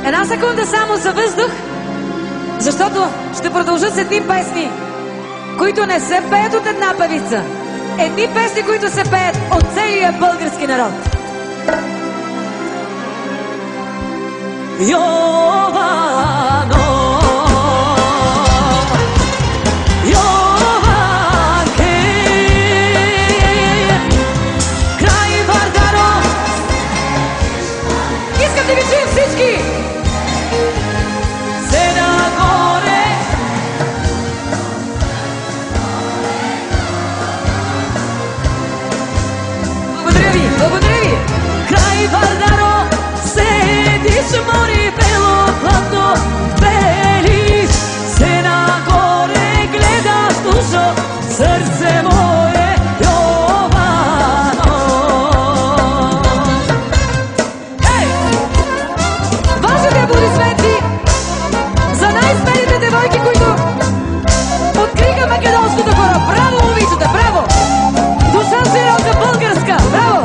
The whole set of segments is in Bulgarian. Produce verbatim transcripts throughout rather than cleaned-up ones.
Една секунда само за въздух, защото ще продължат с едни песни, които не се пеят от една певица. Едни песни, които се пеят от целия български народ. Йовано, Йованке, край Вардаро. Искам да ви чуем всички. Се нагоре. Благодаря ви, благодаря ви. Край Вардаро седиш море бело платно, белиш се нагоре, гледаш душо, сърце мое Йовано. Ей! Вашите аплодисменти за най-смелите девойки, които откриха македонското хоро. Браво, момичета, браво! Душа широка българска, браво!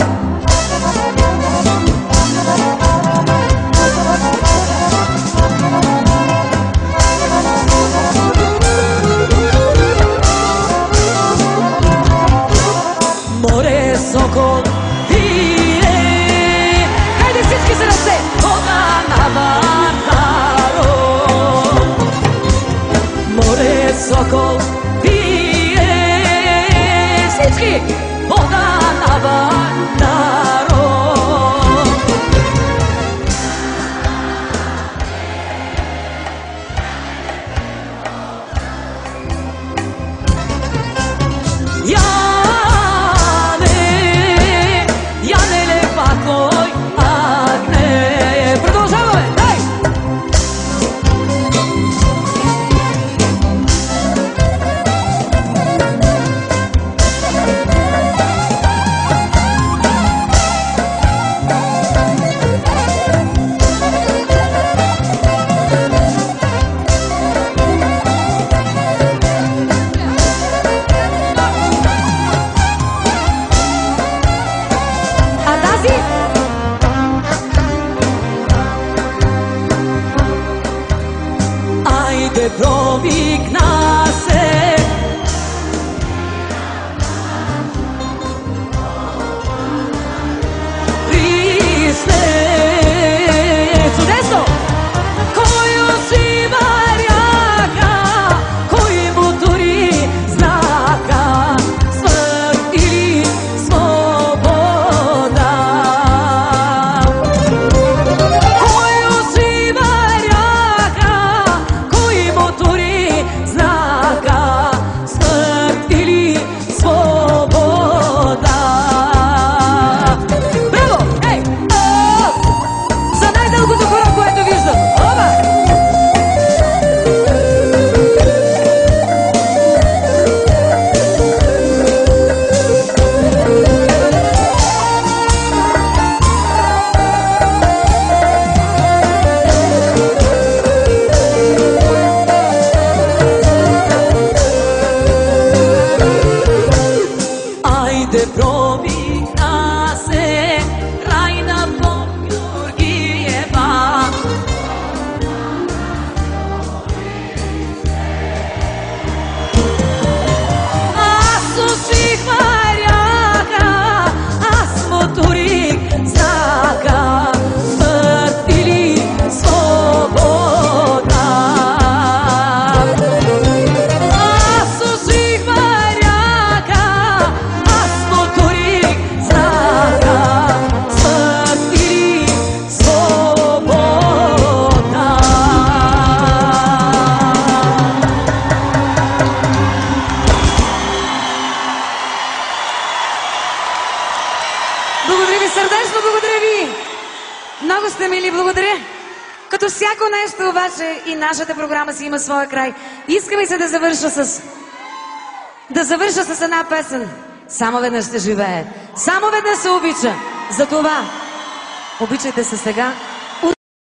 Море сокол пие, хайде всички се ръце, вода на Вардаро. Море сокол пие, всички, вода на Вардаро. Промигна се Христе, чудесно! Кой усима ряка, кой мотори знака, смърт или свобода. Кой усима ряка, кой мотори знака, смърт или свобода. Браво! Ей! О! За най-дългото хоро, което виждам. Оба! Айде промигна се Райна Богюргиева. Аз усих варяка, аз моторих знака, смърт или свобода. Аз усих варяка, аз моторих знака, смърт или свобода. Благодаря ви сърдечно, благодаря ви! Много сте мили, благодаря! Като всяко нещо обаче и нашата програма си има своя край. Иска ми се да завърша с... Да завърша с една песен. Само веднъж се живее. Само веднъж се обича. Затова обичайте се сега.